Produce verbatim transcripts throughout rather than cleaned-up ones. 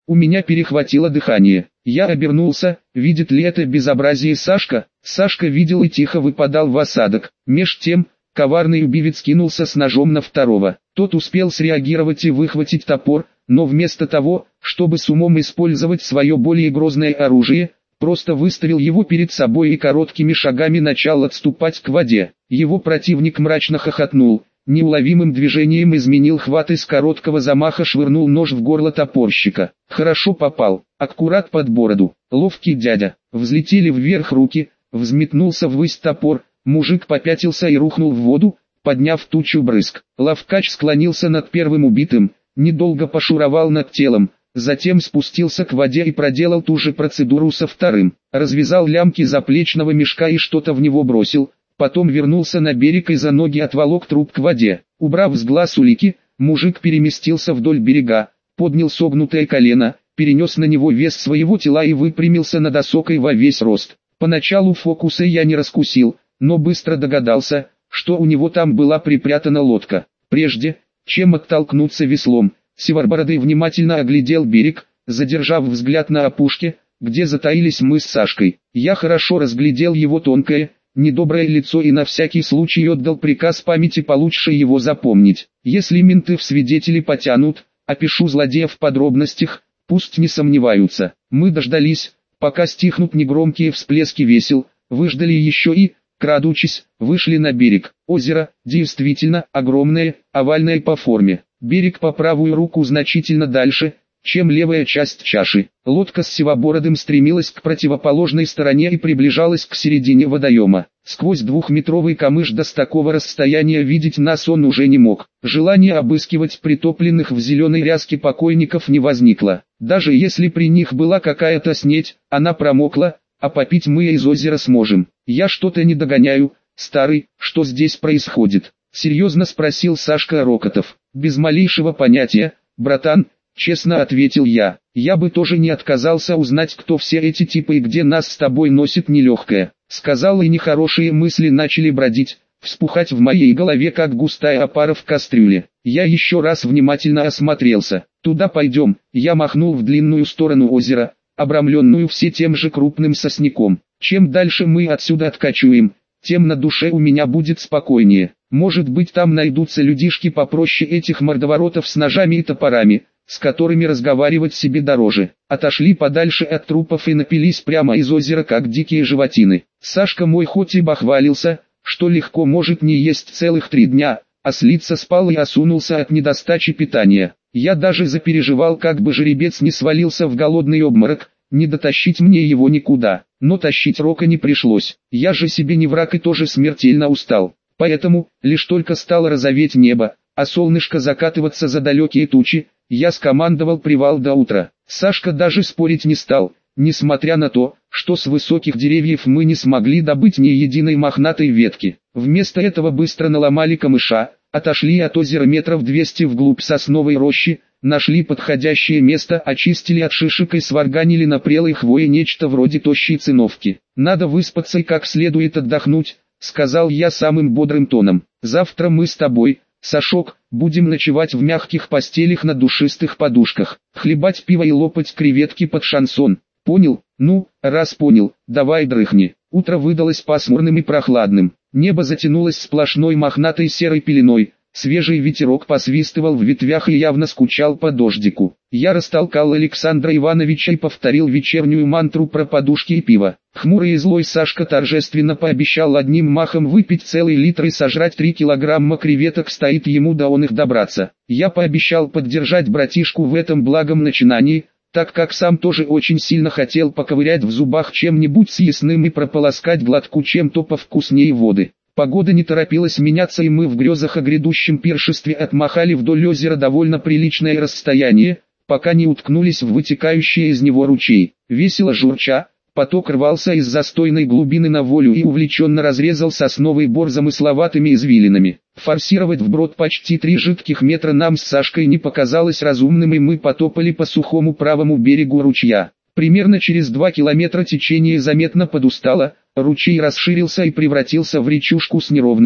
У меня перехватило дыхание. Я обернулся, видит ли это безобразие Сашка? Сашка видел и тихо выпадал в осадок. Меж тем, коварный убивец кинулся с ножом на второго. Тот успел среагировать и выхватить топор, но вместо того, чтобы с умом использовать свое более грозное оружие, просто выставил его перед собой и короткими шагами начал отступать к воде. Его противник мрачно хохотнул, неуловимым движением изменил хват и с короткого замаха швырнул нож в горло топорщика. Хорошо попал, аккурат под бороду. Ловкий дядя. Взлетели вверх руки, взметнулся ввысь топор, мужик попятился и рухнул в воду, подняв тучу брызг. Ловкач склонился над первым убитым, недолго пошуровал над телом, затем спустился к воде и проделал ту же процедуру со вторым. Развязал лямки заплечного мешка и что-то в него бросил, потом вернулся на берег и за ноги отволок труп к воде. Убрав с глаз улики, мужик переместился вдоль берега, поднял согнутое колено, перенес на него вес своего тела и выпрямился над осокой во весь рост. Поначалу фокуса я не раскусил, но быстро догадался, что у него там была припрятана лодка. Прежде, чем оттолкнуться веслом, Севарбородый внимательно оглядел берег, задержав взгляд на опушке, где затаились мы с Сашкой. Я хорошо разглядел его тонкое, недоброе лицо и на всякий случай отдал приказ памяти получше его запомнить. Если менты в свидетели потянут, опишу злодея в подробностях, пусть не сомневаются. Мы дождались, пока стихнут негромкие всплески весел, выждали еще и, крадучись, вышли на берег. Озеро, действительно, огромное, овальное по форме. Берег по правую руку значительно дальше, чем левая часть чаши. Лодка с Сивобородым стремилась к противоположной стороне и приближалась к середине водоема. Сквозь двухметровый камыш до с такого расстояния видеть нас он уже не мог. Желание обыскивать притопленных в зеленой ряске покойников не возникло. Даже если при них была какая-то снедь, она промокла, а попить мы из озера сможем. Я что-то не догоняю, старый, что здесь происходит? Серьезно спросил Сашка Рокотов. Без малейшего понятия, братан, честно ответил я. Я бы тоже не отказался узнать, кто все эти типы и где нас с тобой носит нелегкое. Сказал, и нехорошие мысли начали бродить, вспухать в моей голове, как густая опара в кастрюле. Я еще раз внимательно осмотрелся. Туда пойдем. Я махнул в длинную сторону озера, обрамленную все тем же крупным сосняком. Чем дальше мы отсюда откачуем, тем на душе у меня будет спокойнее. Может быть, там найдутся людишки попроще этих мордоворотов с ножами и топорами, с которыми разговаривать себе дороже. Отошли подальше от трупов и напились прямо из озера, как дикие животины. Сашка мой хоть и бахвалился, что легко может не есть целых три дня, а слиться спал и осунулся от недостачи питания. Я даже запереживал, как бы жеребец не свалился в голодный обморок, не дотащить мне его никуда. Но тащить Рока не пришлось. Я же себе не враг и тоже смертельно устал. Поэтому, лишь только стало розоветь небо, а солнышко закатываться за далекие тучи, я скомандовал привал до утра. Сашка даже спорить не стал, несмотря на то, что с высоких деревьев мы не смогли добыть ни единой мохнатой ветки. Вместо этого быстро наломали камыша, отошли от озера метров двести вглубь сосновой рощи, нашли подходящее место, очистили от шишек и сварганили на прелой хвое нечто вроде тощей циновки. «Надо выспаться и как следует отдохнуть», — сказал я самым бодрым тоном. «Завтра мы с тобой, Сашок, будем ночевать в мягких постелях на душистых подушках, хлебать пиво и лопать креветки под шансон. Понял? Ну, раз понял, давай дрыхни». Утро выдалось пасмурным и прохладным. Небо затянулось сплошной мохнатой серой пеленой. Свежий ветерок посвистывал в ветвях и явно скучал по дождику. Я растолкал Александра Ивановича и повторил вечернюю мантру про подушки и пиво. Хмурый и злой Сашка торжественно пообещал одним махом выпить целый литр и сожрать три килограмма креветок, стоит ему до он их добраться. Я пообещал поддержать братишку в этом благом начинании, так как сам тоже очень сильно хотел поковырять в зубах чем-нибудь съестным и прополоскать глотку чем-то повкуснее воды. Погода не торопилась меняться, и мы в грезах о грядущем пиршестве отмахали вдоль озера довольно приличное расстояние, пока не уткнулись в вытекающие из него ручей. Весело журча, поток рвался из застойной глубины на волю и увлеченно разрезал сосновый бор замысловатыми извилинами. Форсировать вброд почти три жидких метра нам с Сашкой не показалось разумным, и мы потопали по сухому правому берегу ручья. Примерно через два километра течение заметно подустало, ручей расширился и превратился в речушку с неровными,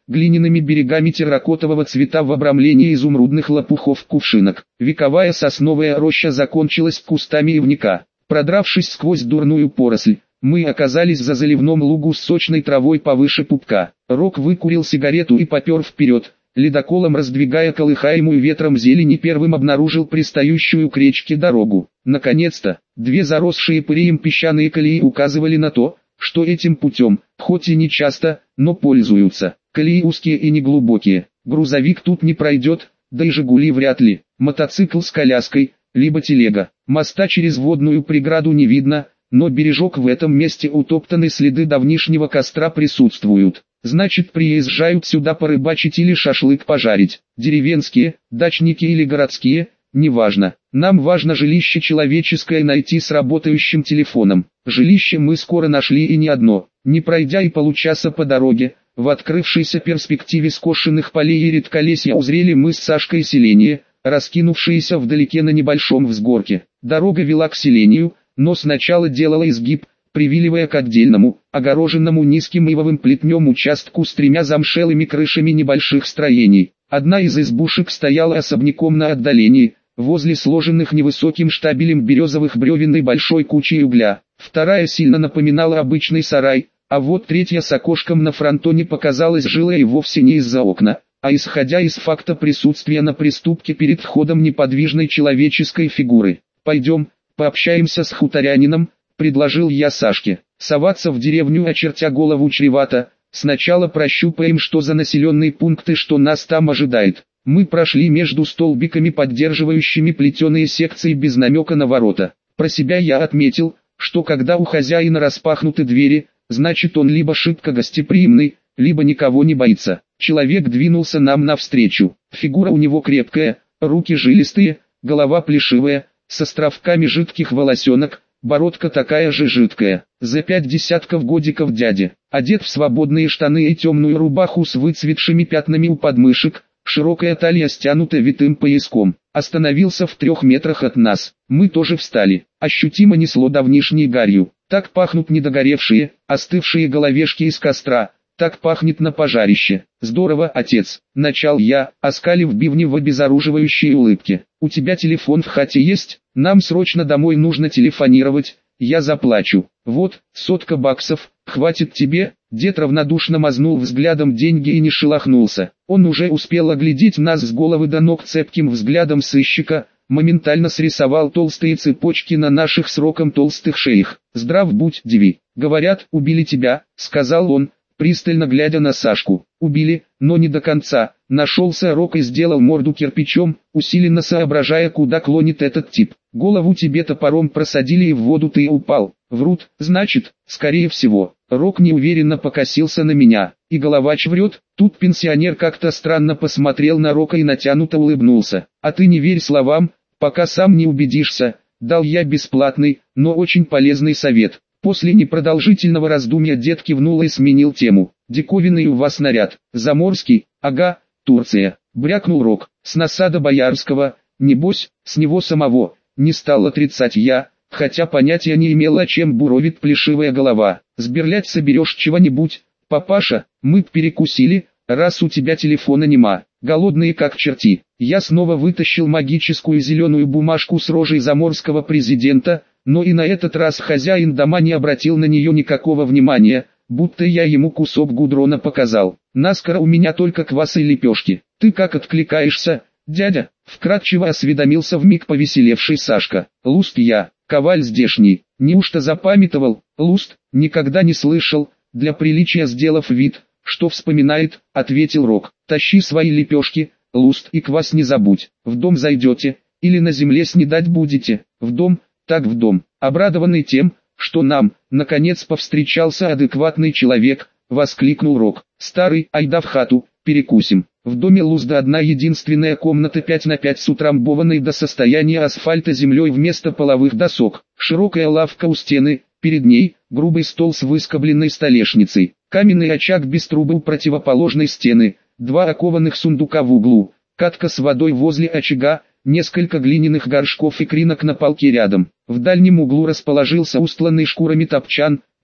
глиняными берегами терракотового цвета в обрамлении изумрудных лопухов кувшинок. Вековая сосновая роща закончилась кустами ивника. Продравшись сквозь дурную поросль, мы оказались за заливном лугу с сочной травой повыше пупка. Рок выкурил сигарету и попер вперед, ледоколом раздвигая колыхаемую ветром зелень, и первым обнаружил пристающую к речке дорогу. Наконец-то, две заросшие пыреем песчаные колеи указывали на то, что этим путем, хоть и не часто, но пользуются. Колеи узкие и неглубокие, грузовик тут не пройдет, да и «Жигули» вряд ли, мотоцикл с коляской, либо телега. Моста через водную преграду не видно, но бережок в этом месте утоптаны, следы давнишнего костра присутствуют. Значит, приезжают сюда порыбачить или шашлык пожарить. Деревенские, дачники или городские, неважно. Нам важно жилище человеческое найти с работающим телефоном. Жилище мы скоро нашли, и не одно. Не пройдя и получаса по дороге, в открывшейся перспективе скошенных полей и редколесья узрели мы с Сашкой селение, раскинувшееся вдалеке на небольшом взгорке. Дорога вела к селению, но сначала делала изгиб, привиливая к отдельному, огороженному низким ивовым плетнем участку с тремя замшелыми крышами небольших строений. Одна из избушек стояла особняком на отдалении, возле сложенных невысоким штабелем березовых бревен и большой кучей угля. Вторая сильно напоминала обычный сарай, а вот третья с окошком на фронтоне показалась жилой и вовсе не из-за окна, а исходя из факта присутствия на приступке перед входом неподвижной человеческой фигуры. «Пойдем, пообщаемся с хуторянином», — предложил я Сашке. Соваться в деревню, очертя голову, чревато. Сначала прощупаем, что за населенный пункт и что нас там ожидает. Мы прошли между столбиками, поддерживающими плетеные секции без намека на ворота. Про себя я отметил, что когда у хозяина распахнуты двери, значит он либо шибко гостеприимный, либо никого не боится. Человек двинулся нам навстречу. Фигура у него крепкая, руки жилистые, голова плешивая, с островками жидких волосенок, бородка такая же жидкая. За пять десятков годиков дядя, одет в свободные штаны и темную рубаху с выцветшими пятнами у подмышек, широкая талия стянута витым пояском. Остановился в трех метрах от нас. Мы тоже встали. Ощутимо несло давнишней гарью. Так пахнут недогоревшие, остывшие головешки из костра. Так пахнет на пожарище. Здорово, отец, начал я, оскалив бивни в обезоруживающей улыбке. У тебя телефон в хате есть? Нам срочно домой нужно телефонировать. Я заплачу. Вот, сотка баксов, хватит тебе? Дед равнодушно мазнул взглядом деньги и не шелохнулся. Он уже успел оглядеть нас с головы до ног цепким взглядом сыщика, моментально срисовал толстые цепочки на наших сроком толстых шеях. «Здрав будь, Диви. Говорят, убили тебя», — сказал он, пристально глядя на Сашку. «Убили, но не до конца». Нашелся Рок и сделал морду кирпичом, усиленно соображая, куда клонит этот тип. «Голову тебе топором просадили и в воду ты упал». «Врут, значит, скорее всего». Рок неуверенно покосился на меня. «И Головач врет?» Тут пенсионер как-то странно посмотрел на Рока и натянуто улыбнулся. «А ты не верь словам, пока сам не убедишься», — дал я бесплатный, но очень полезный совет. После непродолжительного раздумья дед кивнул и сменил тему. «Диковинный у вас наряд. Заморский, ага, Турция», — брякнул Рок. «С насада Боярского, небось, с него самого», — не стал отрицать я, хотя понятия не имел, о чем буровит плешивая голова. «Сберлять соберешь чего-нибудь, папаша? Мы перекусили, раз у тебя телефона нема, голодные как черти». Я снова вытащил магическую зеленую бумажку с рожей заморского президента, но и на этот раз хозяин дома не обратил на нее никакого внимания, будто я ему кусок гудрона показал. «Наскоро у меня только квас и лепешки. Ты как откликаешься, дядя?» — вкратчиво осведомился вмиг повеселевший Сашка. «Луст я, коваль здешний. Неужто запамятовал?» «Луст, никогда не слышал», для приличия сделав вид, что вспоминает, ответил Рок. «Тащи свои лепешки, Луст, и квас не забудь. В дом зайдете, или на земле снедать будете?» «В дом, так в дом». Обрадованный тем, что нам, наконец, повстречался адекватный человек, воскликнул Рок. «Старый, айда в хату, перекусим». В доме Лузда одна единственная комната пять на пять с утрамбованной до состояния асфальта землей вместо половых досок. Широкая лавка у стены, перед ней грубый стол с выскобленной столешницей. Каменный очаг без трубы у противоположной стены, два окованных сундука в углу, катка с водой возле очага, несколько глиняных горшков и кринок на полке рядом. В дальнем углу расположился устланный шкурами топчан,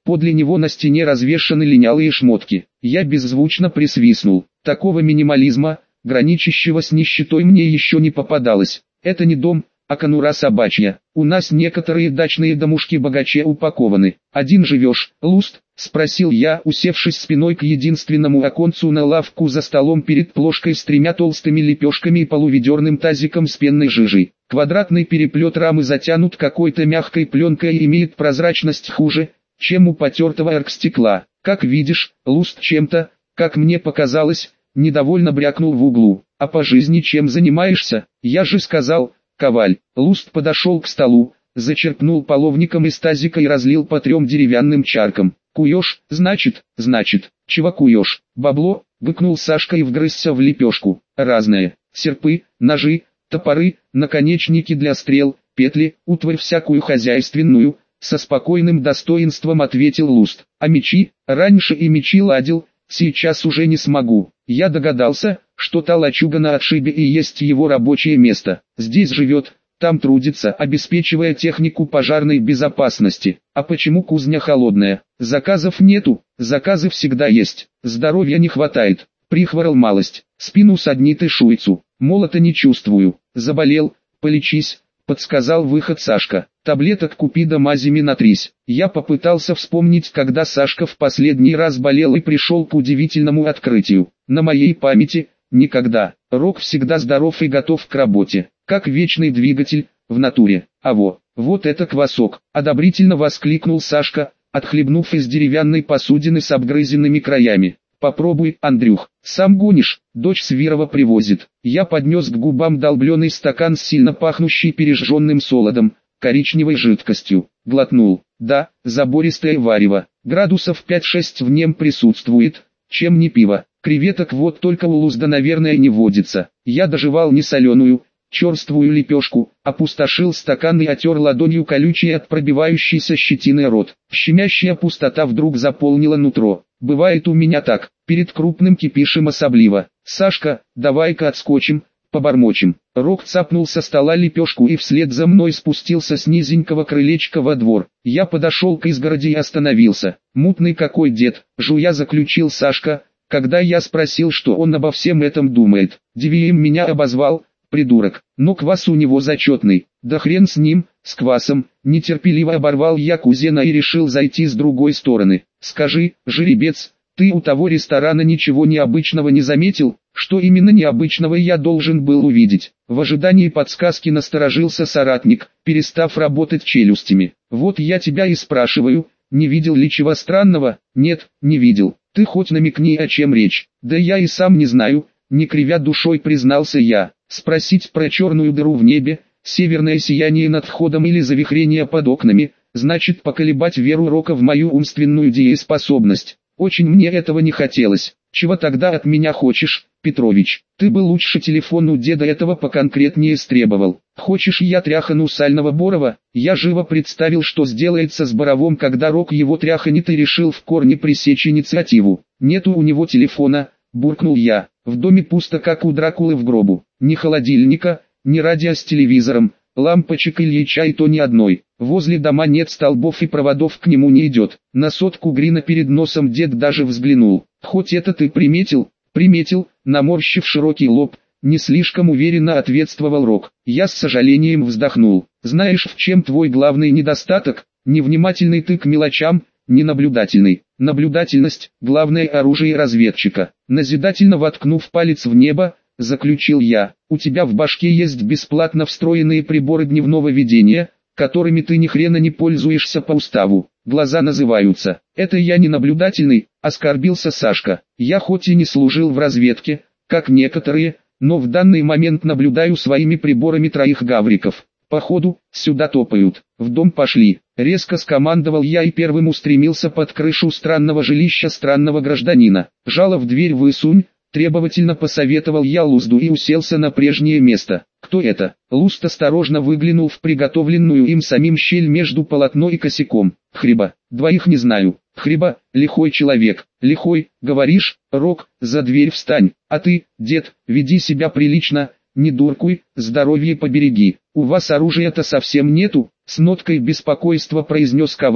Подле него на стене развешаны линялые шмотки. Я беззвучно присвистнул. Такого минимализма, граничащего с нищетой, мне еще не попадалось. Это не дом, а конура собачья. У нас некоторые дачные домушки богаче упакованы. Один живешь, Луст? Спросил я, усевшись спиной к единственному оконцу на лавку за столом перед плошкой с тремя толстыми лепешками и полуведерным тазиком с пенной жижей. Квадратный переплет рамы затянут какой-то мягкой пленкой и имеет прозрачность хуже, чем у потертого оргстекла. Как видишь, Луст чем-то, как мне показалось, недовольно брякнул в углу. А по жизни чем занимаешься? Я же сказал, коваль. Луст подошел к столу, зачерпнул половником из тазика и разлил по трем деревянным чаркам. Куешь, значит, значит, чего куешь? Бабло, выкнул Сашка и вгрызся в лепешку. Разное, серпы, ножи, топоры, наконечники для стрел, петли, утварь всякую хозяйственную, со спокойным достоинством ответил Луст. А мечи? Раньше и мечи ладил, сейчас уже не смогу. Я догадался, что та лачуга на отшибе и есть его рабочее место. Здесь живет, там трудится, обеспечивая технику пожарной безопасности. А почему кузня холодная? Заказов нету, заказы всегда есть. Здоровья не хватает, прихворал малость, спину саднит и шуйцу. Молота не чувствую, заболел, полечись, подсказал выход Сашка. Таблеток купи да мазями натрись. Я попытался вспомнить, когда Сашка в последний раз болел и пришел к удивительному открытию. На моей памяти, никогда. Рок всегда здоров и готов к работе, как вечный двигатель, в натуре. А во, вот это квасок, одобрительно воскликнул Сашка, отхлебнув из деревянной посудины с обгрызенными краями. Попробуй, Андрюх, сам гонишь, дочь Свирова привозит. Я поднес к губам долбленный стакан с сильно пахнущей пережженным солодом, коричневой жидкостью. Глотнул. Да, забористое варево, градусов пять-шесть в нем присутствует, чем не пиво. Креветок вот только у Лузда, наверное, не водится. Я дожевал несоленую, черствую лепешку, опустошил стакан и отер ладонью колючий от пробивающейся щетины рот. Щемящая пустота вдруг заполнила нутро. Бывает у меня так, перед крупным кипишем особливо. Сашка, давай-ка отскочим, побормочем. Рок цапнул со стола лепешку и вслед за мной спустился с низенького крылечка во двор. Я подошел к изгороди и остановился. Мутный какой дед, жуя заключил Сашка, когда я спросил, что он обо всем этом думает. Девием меня обозвал, придурок, но квас у него зачетный. Да хрен с ним, с квасом. Нетерпеливо оборвал я кузена и решил зайти с другой стороны. Скажи, жеребец, ты у того ресторана ничего необычного не заметил? Что именно необычного я должен был увидеть? В ожидании подсказки насторожился соратник, перестав работать челюстями. Вот я тебя и спрашиваю, не видел ли чего странного? Нет, не видел. Ты хоть намекни, о чем речь. Да я и сам не знаю, не кривя душой признался я. Спросить про черную дыру в небе, северное сияние над входом или завихрение под окнами, значит поколебать веру Рока в мою умственную дееспособность. Очень мне этого не хотелось. Чего тогда от меня хочешь, Петрович? Ты бы лучше телефон у деда этого поконкретнее истребовал. Хочешь, я тряхану сального Борова? Я живо представил, что сделается с Боровым, когда Рок его тряханет, и решил в корне пресечь инициативу. Нету у него телефона, буркнул я. В доме пусто, как у Дракулы в гробу. Ни холодильника, ни радио с телевизором, лампочек Ильича и то ни одной. Возле дома нет столбов и проводов к нему не идет. На сотку грина перед носом дед даже взглянул. Хоть это ты приметил? Приметил, наморщив широкий лоб, не слишком уверенно ответствовал Рок. Я с сожалением вздохнул. Знаешь, в чем твой главный недостаток? Невнимательный ты к мелочам, ненаблюдательный. Наблюдательность – главное оружие разведчика. Назидательно воткнув палец в небо, заключил я. У тебя в башке есть бесплатно встроенные приборы дневного видения, которыми ты ни хрена не пользуешься по уставу. Глаза называются. Это я не наблюдательный, оскорбился Сашка. Я хоть и не служил в разведке, как некоторые, но в данный момент наблюдаю своими приборами троих гавриков. Походу, сюда топают. В дом пошли. Резко скомандовал я и первым устремился под крышу странного жилища странного гражданина. Жало в дверь высунь, требовательно посоветовал я Лузду и уселся на прежнее место. Кто это? Луст осторожно выглянул в приготовленную им самим щель между полотно и косяком. Хриба, двоих не знаю. Хриба, лихой человек. Лихой, говоришь? Рок, за дверь встань. А ты, дед, веди себя прилично, не дуркуй, здоровье побереги. У вас оружия-то совсем нету? С ноткой беспокойства произнес Коваль,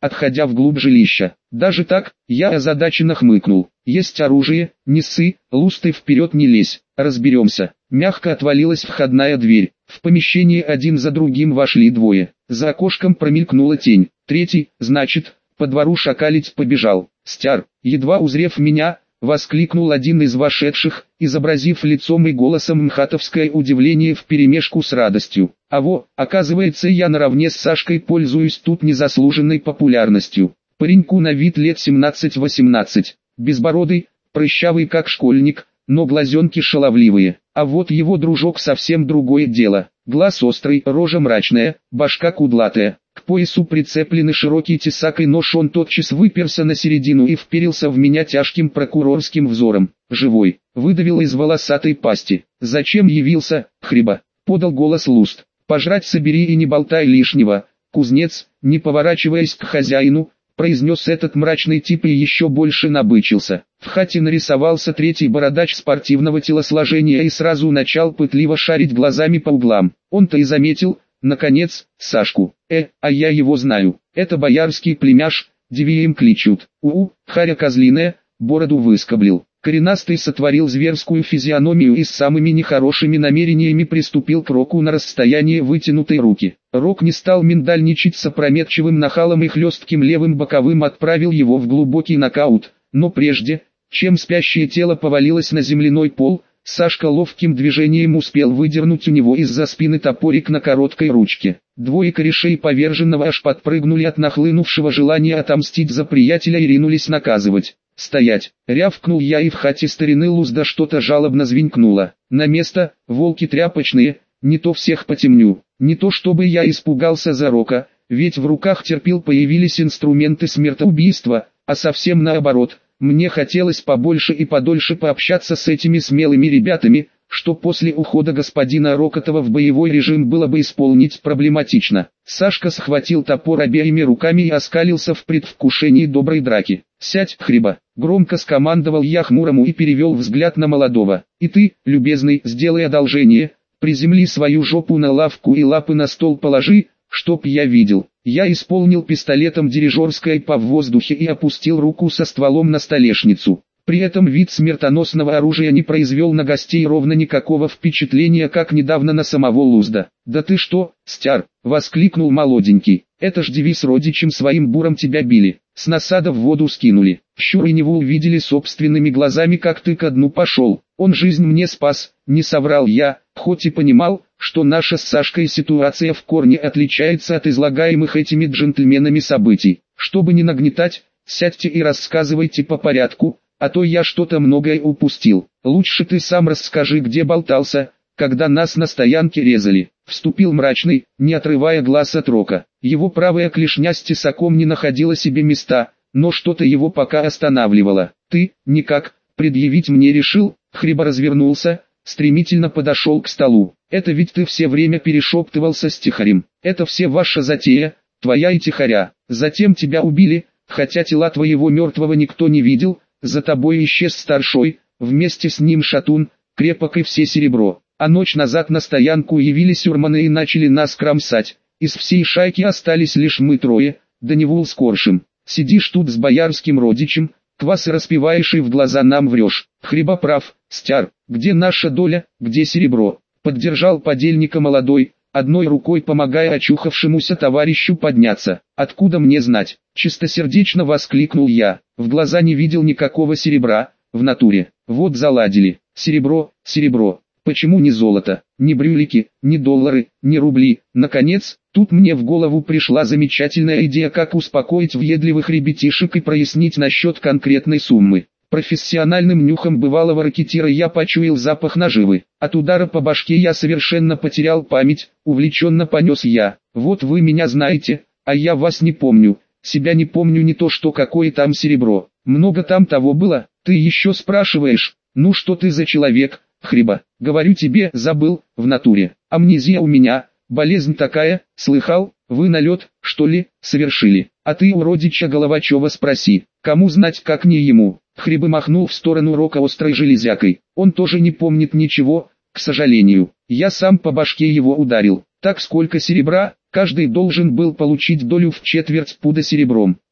отходя вглубь жилища. Даже так, я озадаченно хмыкнул. Есть оружие, не ссы, лусты вперед не лезь, разберемся. Мягко отвалилась входная дверь. В помещении один за другим вошли двое. За окошком промелькнула тень. Третий, значит, по двору шакалить побежал. «Стяр!» Едва узрев меня, воскликнул один из вошедших, изобразив лицом и голосом мхатовское удивление вперемешку с радостью. А во, оказывается, я наравне с Сашкой пользуюсь тут незаслуженной популярностью. Пареньку на вид лет семнадцать-восемнадцать, безбородый, прыщавый как школьник, но глазенки шаловливые. А вот его дружок совсем другое дело. Глаз острый, рожа мрачная, башка кудлатая. К поясу прицеплены широкий тесак и нож, он тотчас выперся на середину и вперился в меня тяжким прокурорским взором. «Живой!» — выдавил из волосатой пасти. «Зачем явился, хриба?» — подал голос Луст. «Пожрать собери и не болтай лишнего, кузнец», не поворачиваясь к хозяину, произнес этот мрачный тип и еще больше набычился. В хате нарисовался третий бородач спортивного телосложения и сразу начал пытливо шарить глазами по углам. Он-то и заметил, наконец, Сашку. «Э, а я его знаю. Это боярский племяш, Девием кличут. У-у, харя козлиная, бороду выскоблил». Коренастый сотворил зверскую физиономию и с самыми нехорошими намерениями приступил к Року на расстояние вытянутой руки. Рок не стал миндальничать с опрометчивым нахалом и хлестким левым боковым отправил его в глубокий нокаут, но прежде, чем спящее тело повалилось на земляной пол, Сашка ловким движением успел выдернуть у него из-за спины топорик на короткой ручке. Двое корешей поверженного аж подпрыгнули от нахлынувшего желания отомстить за приятеля и ринулись наказывать. «Стоять!» — рявкнул я, и в хате старины Лузда что-то жалобно звенькнуло. «На место, волки тряпочные, не то всех потемню, не то чтобы я испугался за Рока, ведь в руках терпил появились инструменты смертоубийства, а совсем наоборот, мне хотелось побольше и подольше пообщаться с этими смелыми ребятами, что после ухода господина Рокотова в боевой режим было бы исполнить проблематично». Сашка схватил топор обеими руками и оскалился в предвкушении доброй драки. «Сядь, хриба!» — громко скомандовал я хмурому и перевел взгляд на молодого. «И ты, любезный, сделай одолжение, приземли свою жопу на лавку и лапы на стол положи, чтоб я видел». Я исполнил пистолетом дирижерское по в воздухе и опустил руку со стволом на столешницу. При этом вид смертоносного оружия не произвел на гостей ровно никакого впечатления, как недавно на самого Лузда. «Да ты что, стяр!» — воскликнул молоденький. «Это ж девиз родичем своим буром тебя били, с насада в воду скинули. Щур и Неву увидели собственными глазами, как ты ко дну пошел. Он жизнь мне спас», — не соврал я, хоть и понимал, что наша с Сашкой ситуация в корне отличается от излагаемых этими джентльменами событий. «Чтобы не нагнетать, сядьте и рассказывайте по порядку, а то я что-то многое упустил. Лучше ты сам расскажи, где болтался, когда нас на стоянке резали». Вступил мрачный, не отрывая глаз от Рока. Его правая клешня с тесаком не находила себе места, но что-то его пока останавливало. «Ты, никак, предъявить мне решил?» Хриба развернулся, стремительно подошел к столу. «Это ведь ты все время перешептывался с Тихарем. Это все ваша затея, твоя и Тихаря. Затем тебя убили, хотя тела твоего мертвого никто не видел. За тобой исчез старшой, вместе с ним шатун, крепок и все серебро. А ночь назад на стоянку явились урманы и начали нас кромсать. Из всей шайки остались лишь мы трое, да Невул с Коршем. Сидишь тут с боярским родичем, квасы распиваешь и в глаза нам врешь. Хриба прав, стяр, где наша доля, где серебро?» Поддержал подельника молодой, одной рукой помогая очухавшемуся товарищу подняться. «Откуда мне знать?» — чистосердечно воскликнул я. «В глаза не видел никакого серебра, в натуре. Вот заладили. Серебро, серебро. Почему не золото, ни брюлики, ни доллары, ни рубли?» Наконец, тут мне в голову пришла замечательная идея, как успокоить въедливых ребятишек и прояснить насчет конкретной суммы. Профессиональным нюхом бывалого ракетира я почуял запах наживы. От удара по башке я совершенно потерял память, увлеченно понес я. «Вот вы меня знаете, а я вас не помню. Себя не помню, не то что какое там серебро. Много там того было, ты еще спрашиваешь? Ну что ты за человек, хриба? Говорю тебе, забыл, в натуре. Амнезия у меня, болезнь такая, слыхал, вы налет, что ли, совершили? А ты у родича Головачева спроси, кому знать, как не ему». Хриба махнул в сторону Рока острой железякой. «Он тоже не помнит ничего, к сожалению. Я сам по башке его ударил. Так сколько серебра, каждый должен был получить долю в четверть пуда серебром.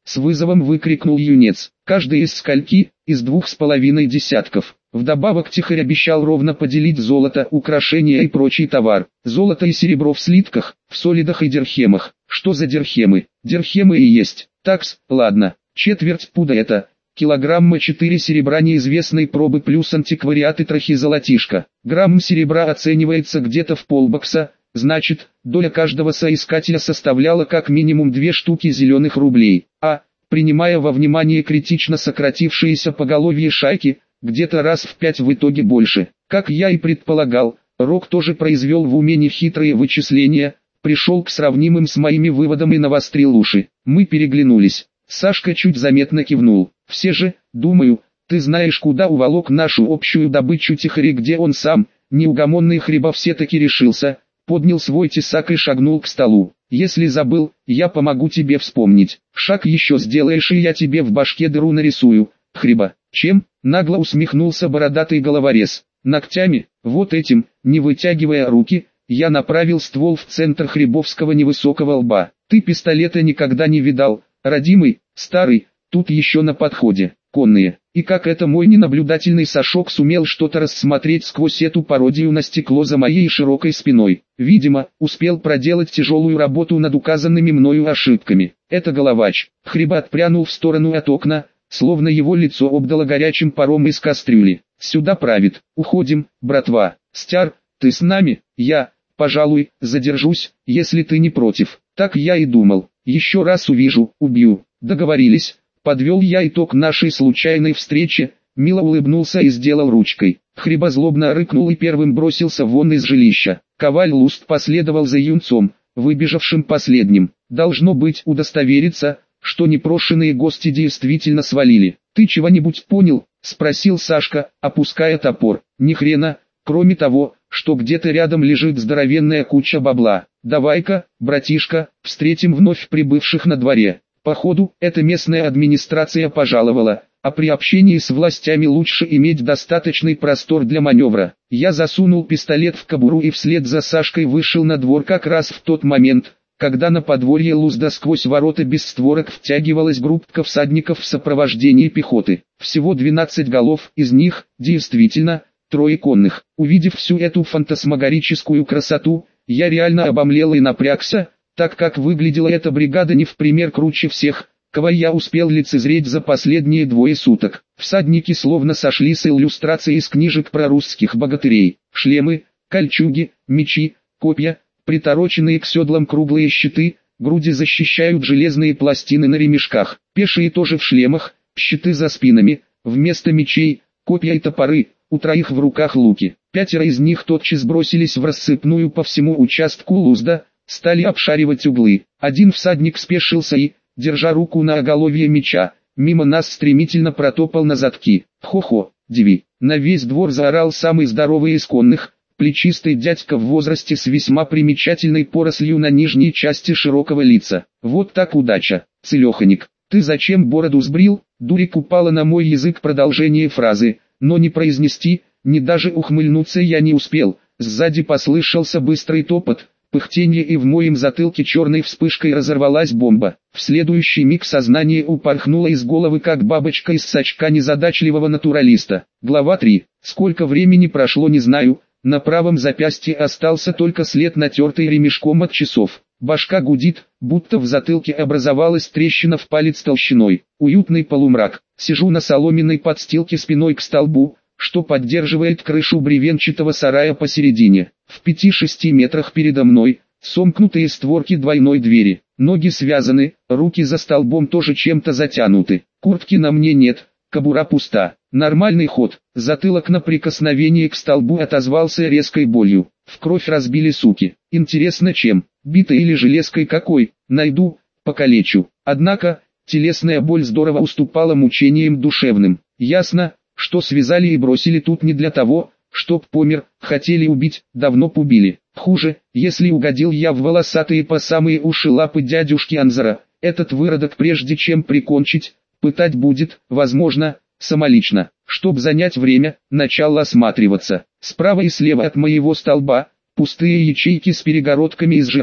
С вызовом выкрикнул юнец. Каждый из скольки, из двух с половиной десятков. Вдобавок Тихарь обещал ровно поделить золото, украшения и прочий товар. Золото и серебро в слитках, в солидах и дирхемах. Что за дирхемы? Дирхемы и есть. Такс, ладно. Четверть пуда это. Килограмма четыре серебра неизвестной пробы плюс антиквариат и трохи золотишко. Грамм серебра оценивается где-то в полбакса, значит, доля каждого соискателя составляла как минимум две штуки зеленых рублей. А, принимая во внимание критично сократившиеся поголовье шайки, где-то раз в пять в итоге больше. Как я и предполагал, Рок тоже произвел в уме нехитрые вычисления, пришел к сравнимым с моими выводами и навострил уши. Мы переглянулись. Сашка чуть заметно кивнул. Все же, думаю, ты знаешь, куда уволок нашу общую добычу Тихарь и где он сам, неугомонный Хриба все-таки решился, поднял свой тесак и шагнул к столу. Если забыл, я помогу тебе вспомнить. Шаг еще сделаешь и я тебе в башке дыру нарисую. Хриба, чем? Нагло усмехнулся бородатый головорез. Ногтями, вот этим, не вытягивая руки, я направил ствол в центр Хрибовского невысокого лба. Ты пистолета никогда не видал, родимый, старый, тут еще на подходе, конные. И как это мой ненаблюдательный Сашок сумел что-то рассмотреть сквозь эту пародию на стекло за моей широкой спиной. Видимо, успел проделать тяжелую работу над указанными мною ошибками. Это головач. Хриба отпрянул в сторону от окна, словно его лицо обдало горячим паром из кастрюли. Сюда правит. Уходим, братва. Стяр, ты с нами? Я, пожалуй, задержусь, если ты не против. Так я и думал. Еще раз увижу, убью. Договорились. Подвел я итог нашей случайной встречи, мило улыбнулся и сделал ручкой. Хриба злобно рыкнул и первым бросился вон из жилища. Коваль Луст последовал за юнцом, выбежавшим последним. Должно быть, удостовериться, что непрошенные гости действительно свалили. «Ты чего-нибудь понял?» — спросил Сашка, опуская топор. «Ни хрена, кроме того, что где-то рядом лежит здоровенная куча бабла. Давай-ка, братишка, встретим вновь прибывших на дворе». Походу, эта местная администрация пожаловала, а при общении с властями лучше иметь достаточный простор для маневра. Я засунул пистолет в кобуру и вслед за Сашкой вышел на двор как раз в тот момент, когда на подворье Лузда сквозь ворота без створок втягивалась группка всадников в сопровождении пехоты. Всего двенадцать голов, из них, действительно, трое конных. Увидев всю эту фантасмагорическую красоту, я реально обомлел и напрягся, так как выглядела эта бригада не в пример круче всех, кого я успел лицезреть за последние двое суток. Всадники словно сошли с иллюстраций из книжек про русских богатырей. Шлемы, кольчуги, мечи, копья, притороченные к седлам круглые щиты, груди защищают железные пластины на ремешках. Пешие тоже в шлемах, щиты за спинами, вместо мечей, копья и топоры, у троих в руках луки. Пятеро из них тотчас бросились в рассыпную по всему участку Лузда, стали обшаривать углы. Один всадник спешился и, держа руку на оголовье меча, мимо нас стремительно протопал на задки. «Хо-хо, диви!» На весь двор заорал самый здоровый из конных, плечистый дядька в возрасте с весьма примечательной порослью на нижней части широкого лица. «Вот так удача, целеханик! Ты зачем бороду сбрил?» Дурик упала на мой язык продолжение фразы, но не произнести, ни даже ухмыльнуться я не успел. Сзади послышался быстрый топот, пыхтенье, и в моем затылке черной вспышкой разорвалась бомба. В следующий миг сознание упорхнуло из головы, как бабочка из сачка незадачливого натуралиста. Глава три. Сколько времени прошло, не знаю, на правом запястье остался только след, натертый ремешком от часов. Башка гудит, будто в затылке образовалась трещина в палец толщиной. Уютный полумрак. Сижу на соломенной подстилке спиной к столбу, что поддерживает крышу бревенчатого сарая посередине. В пяти-шести метрах передо мной, сомкнутые створки двойной двери. Ноги связаны, руки за столбом тоже чем-то затянуты. Куртки на мне нет, кобура пуста. Нормальный ход. Затылок на прикосновение к столбу отозвался резкой болью. В кровь разбили суки. Интересно чем? Битой или железкой какой? Найду, покалечу. Однако, телесная боль здорово уступала мучениям душевным. Ясно, что связали и бросили тут не для того, чтоб помер, хотели убить, давно побили. Хуже, если угодил я в волосатые по самые уши лапы дядюшки Анзара, этот выродок прежде чем прикончить, пытать будет, возможно, самолично. Чтоб занять время, начал осматриваться. Справа и слева от моего столба, пустые ячейки с перегородками из жердей.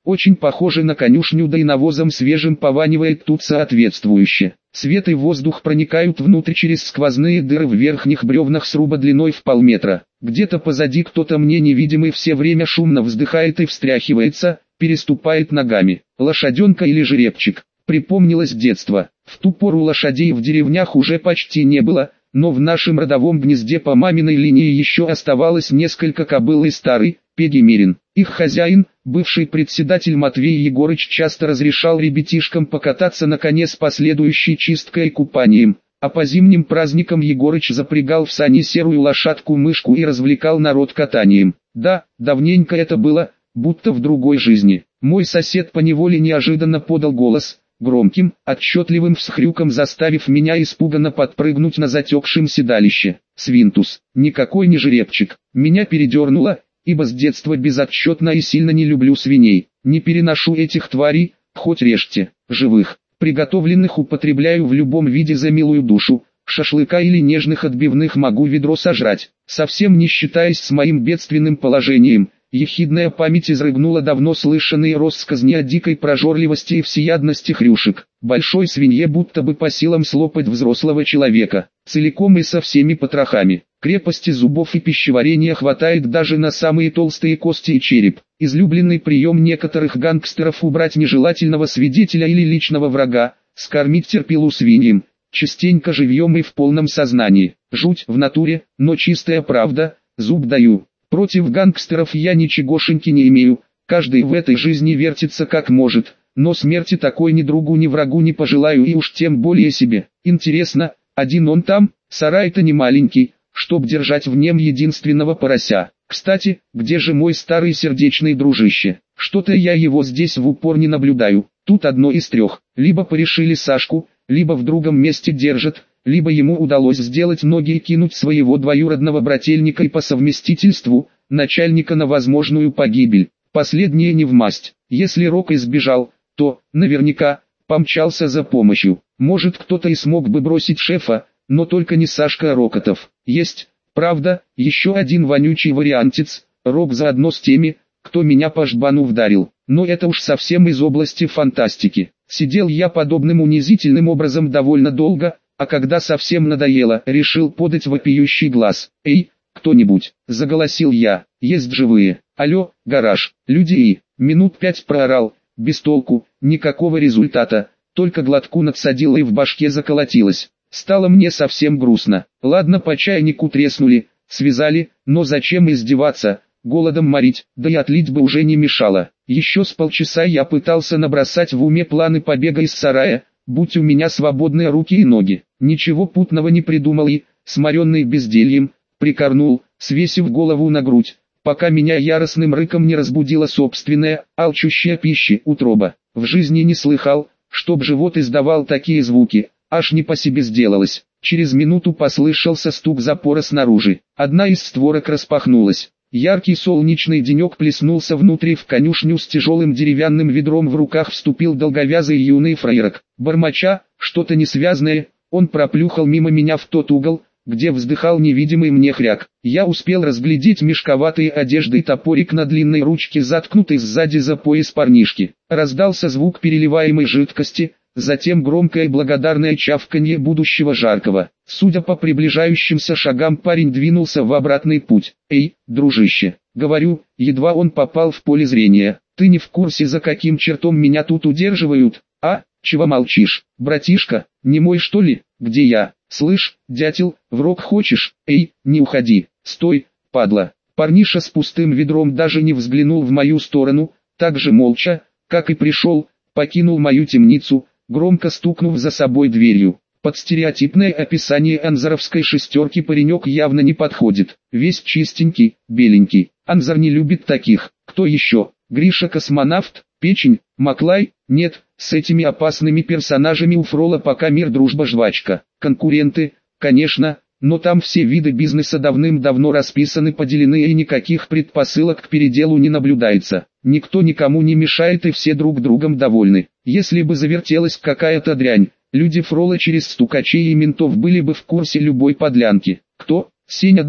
Очень похоже на конюшню, да и навозом свежим пованивает тут соответствующе. Свет и воздух проникают внутрь через сквозные дыры в верхних бревнах сруба длиной в полметра. Где-то позади кто-то мне невидимый все время шумно вздыхает и встряхивается, переступает ногами. Лошаденка или жеребчик. Припомнилось детство. В ту пору лошадей в деревнях уже почти не было, но в нашем родовом гнезде по маминой линии еще оставалось несколько кобыл и старый, Пеги Мирин. Их хозяин, бывший председатель Матвей Егорыч, часто разрешал ребятишкам покататься на коне с последующей чисткой и купанием, а по зимним праздникам Егорыч запрягал в сани серую лошадку-мышку и развлекал народ катанием. Да, давненько это было, будто в другой жизни. Мой сосед поневоле неожиданно подал голос, громким, отчетливым всхрюком заставив меня испуганно подпрыгнуть на затекшем седалище. Свинтус, никакой не жеребчик. Меня передернуло, ибо с детства безотчетно и сильно не люблю свиней. Не переношу этих тварей, хоть режьте. Живых, приготовленных употребляю в любом виде за милую душу. Шашлыка или нежных отбивных могу ведро сожрать, совсем не считаясь с моим бедственным положением. Ехидная память изрыгнула давно слышанные россказни о дикой прожорливости и всеядности хрюшек. Большой свинье будто бы по силам слопать взрослого человека, целиком и со всеми потрохами. Крепости зубов и пищеварения хватает даже на самые толстые кости и череп. Излюбленный прием некоторых гангстеров — убрать нежелательного свидетеля или личного врага, скормить терпилу свиньям, частенько живьем и в полном сознании. Жуть в натуре, но чистая правда, зуб даю. Против гангстеров я ничегошеньки не имею, каждый в этой жизни вертится как может, но смерти такой ни другу ни врагу не пожелаю и уж тем более себе. Интересно, один он там, сарай-то не маленький, чтоб держать в нем единственного порося. Кстати, где же мой старый сердечный дружище? Что-то я его здесь в упор не наблюдаю. Тут одно из трех: либо порешили Сашку, либо в другом месте держат, либо ему удалось сделать ноги и кинуть своего двоюродного брательника и по совместительству начальника на возможную погибель. Последнее не вмасть. Если Рока избежал, то, наверняка, помчался за помощью. Может, кто-то и смог бы бросить шефа, но только не Сашка Рокотов. Есть, правда, еще один вонючий вариантец, Рок заодно с теми, кто меня по жбану вдарил. Но это уж совсем из области фантастики. Сидел я подобным унизительным образом довольно долго, а когда совсем надоело, решил подать вопиющий глаз. «Эй, кто-нибудь!» — заголосил я. «Есть живые! Алло, гараж, люди!» И минут пять проорал, без толку, никакого результата, только глотку надсадило и в башке заколотилось. Стало мне совсем грустно. Ладно, по чайнику треснули, связали, но зачем издеваться, голодом морить, да и отлить бы уже не мешало. Еще с полчаса я пытался набросать в уме планы побега из сарая, будь у меня свободные руки и ноги. Ничего путного не придумал и, сморенный бездельем, прикорнул, свесив голову на грудь, пока меня яростным рыком не разбудила собственная, алчущая пищи, утроба. В жизни не слыхал, чтоб живот издавал такие звуки, аж не по себе сделалось. Через минуту послышался стук запора снаружи. Одна из створок распахнулась. Яркий солнечный денек плеснулся внутрь, в конюшню с тяжелым деревянным ведром в руках вступил долговязый юный фраерок. Бормоча, что-то несвязное, он проплюхал мимо меня в тот угол, где вздыхал невидимый мне хряк. Я успел разглядеть мешковатые одежды и топорик на длинной ручке, заткнутый сзади за пояс парнишки. Раздался звук переливаемой жидкости, затем громкое благодарное чавканье будущего жаркого. Судя по приближающимся шагам, парень двинулся в обратный путь. «Эй, дружище!» — говорю, едва он попал в поле зрения. «Ты не в курсе, за каким чертом меня тут удерживают? А, чего молчишь, братишка, не мой что ли? Где я? Слышь, дятел, в рог хочешь? Эй, не уходи! Стой, падла!» Парниша с пустым ведром даже не взглянул в мою сторону, так же молча, как и пришел, покинул мою темницу, громко стукнув за собой дверью. Под стереотипное описание анзаровской шестерки паренек явно не подходит. Весь чистенький, беленький. Анзар не любит таких. Кто еще? Гриша космонавт? Печень? Маклай? Нет, с этими опасными персонажами у Фрола пока мир, дружба, жвачка. Конкуренты, конечно, но там все виды бизнеса давным-давно расписаны, поделены и никаких предпосылок к переделу не наблюдается. Никто никому не мешает и все друг другом довольны. Если бы завертелась какая-то дрянь, люди Фрола через стукачей и ментов были бы в курсе любой подлянки. Кто? Сеня Дых,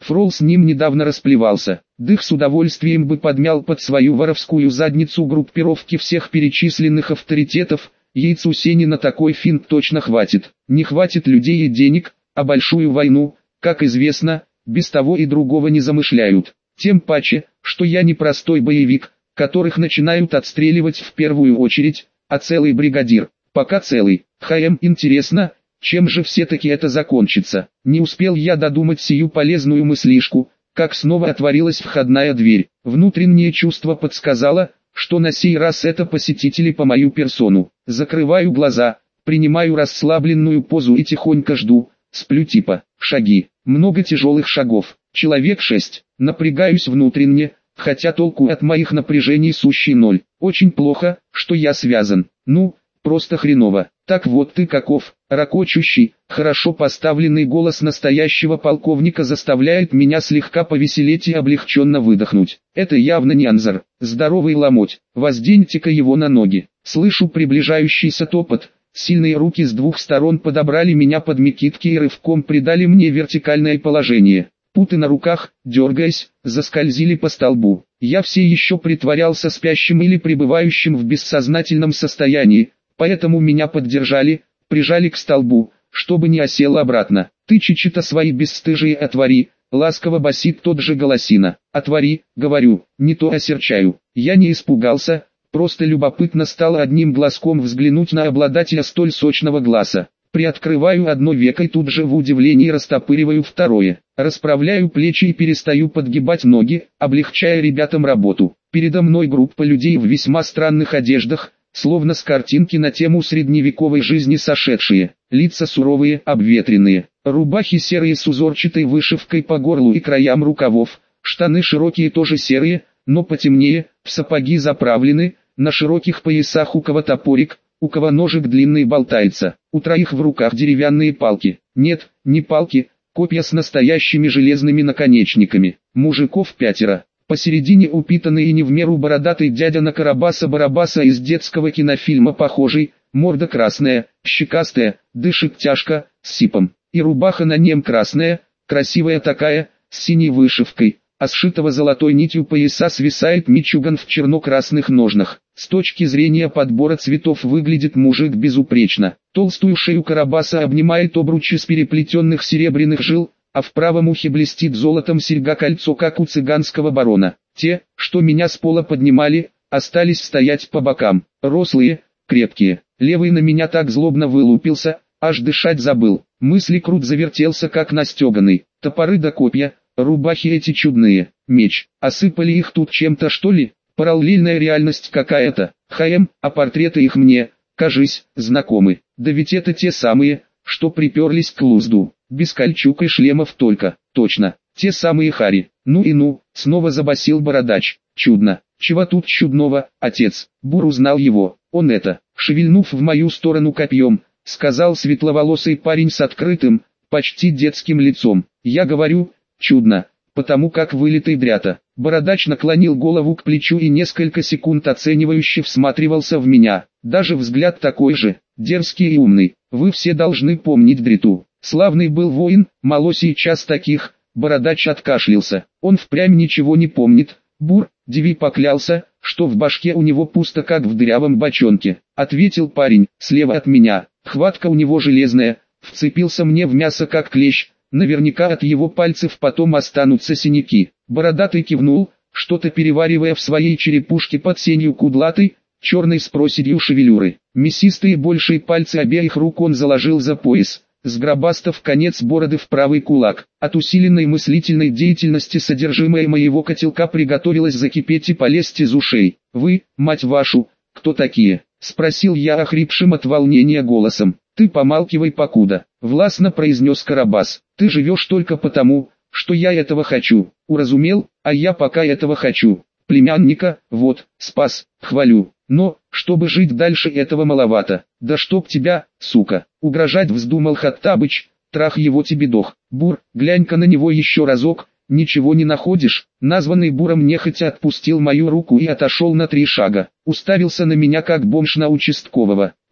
Фрол с ним недавно расплевался. Дых с удовольствием бы подмял под свою воровскую задницу группировки всех перечисленных авторитетов, яйцу Сени на такой финт точно хватит. Не хватит людей и денег, а большую войну, как известно, без того и другого не замышляют. Тем паче, что я не простой боевик, которых начинают отстреливать в первую очередь, а целый бригадир. Пока целый. ХМ, интересно, чем же все-таки это закончится? Не успел я додумать сию полезную мыслишку, как снова отворилась входная дверь. Внутреннее чувство подсказало, что на сей раз это посетители по мою персону. Закрываю глаза, принимаю расслабленную позу и тихонько жду, сплю типа. Шаги. Много тяжелых шагов. Человек шесть. Напрягаюсь внутренне, хотя толку от моих напряжений сущий ноль. Очень плохо, что я связан. Ну, просто хреново. Так вот ты каков. Ракочущий, хорошо поставленный голос настоящего полковника заставляет меня слегка повеселеть и облегченно выдохнуть. Это явно не Анзар. Здоровый ломоть. Возденьте-ка его на ноги. Слышу приближающийся топот. Сильные руки с двух сторон подобрали меня под мекитки и рывком придали мне вертикальное положение. Путы на руках, дергаясь, заскользили по столбу. Я все еще притворялся спящим или пребывающим в бессознательном состоянии, поэтому меня поддержали, прижали к столбу, чтобы не осел обратно. «Ты, Чичита, свои бесстыжие отвори», — ласково басит тот же голосина. «Отвори», — говорю, не то осерчаю. Я не испугался, просто любопытно стало одним глазком взглянуть на обладателя столь сочного глаза. Приоткрываю одно веко и тут же в удивлении растопыриваю второе. Расправляю плечи и перестаю подгибать ноги, облегчая ребятам работу. Передо мной группа людей в весьма странных одеждах, словно с картинки на тему средневековой жизни сошедшие. Лица суровые, обветренные. Рубахи серые с узорчатой вышивкой по горлу и краям рукавов. Штаны широкие тоже серые, но потемнее, в сапоги заправлены, на широких поясах у кого топорик, у кого ножик длинный болтается. У троих в руках деревянные палки. Нет, не палки, копья с настоящими железными наконечниками. Мужиков пятеро. Посередине упитанный и не в меру бородатый дядя на Карабаса-Барабаса из детского кинофильма похожий, морда красная, щекастая, дышит тяжко, с сипом. И рубаха на нем красная, красивая такая, с синей вышивкой, а сшитого золотой нитью пояса свисает мичуган в черно-красных ножнах. С точки зрения подбора цветов выглядит мужик безупречно. Толстую шею Карабаса обнимает обруч из переплетенных серебряных жил, а в правом ухе блестит золотом серьга-кольцо, как у цыганского барона. Те, что меня с пола поднимали, остались стоять по бокам. Рослые, крепкие. Левый на меня так злобно вылупился, аж дышать забыл. Мысли крут завертелся как настеганный. Топоры да копья, рубахи эти чудные, меч. Осыпали их тут чем-то, что ли? Параллельная реальность какая-то. ХМ, а портреты их мне, кажись, знакомы. Да ведь это те самые, что приперлись к Лузду. Без кольчуг и шлемов только. Точно, те самые хари. Ну и ну, снова забасил бородач. Чудно. Чего тут чудного, отец? Бур узнал его. Он это, шевельнув в мою сторону копьем, сказал светловолосый парень с открытым, почти детским лицом. Я говорю, чудно, потому как вылитый дрята. Бородач наклонил голову к плечу и несколько секунд оценивающе всматривался в меня. Даже взгляд такой же, дерзкий и умный. Вы все должны помнить Дриту. Славный был воин, мало сейчас таких. Бородач откашлялся. Он впрямь ничего не помнит. Бур, Диви поклялся, что в башке у него пусто как в дырявом бочонке. Ответил парень, слева от меня. Хватка у него железная, вцепился мне в мясо как клещ. Наверняка от его пальцев потом останутся синяки. Бородатый кивнул, что-то переваривая в своей черепушке под сенью кудлатой, черной с проседью шевелюры. Мясистые большие пальцы обеих рук он заложил за пояс, сгробастав конец бороды в правый кулак. От усиленной мыслительной деятельности содержимое моего котелка приготовилось закипеть и полезть из ушей. «Вы, мать вашу, кто такие?» — спросил я охрипшим от волнения голосом. «Ты помалкивай покуда», — властно произнес Карабас. «Ты живешь только потому, что я этого хочу. Уразумел, а я пока этого хочу. Племянника, вот, спас, хвалю. Но, чтобы жить дальше, этого маловато. Да чтоб тебя, сука!» Угрожать вздумал Хаттабыч. Трах его тебе дох. Бур, глянь-ка на него еще разок. Ничего не находишь? Названный Буром нехотя отпустил мою руку и отошел на три шага. Уставился на меня как бомж на участкового.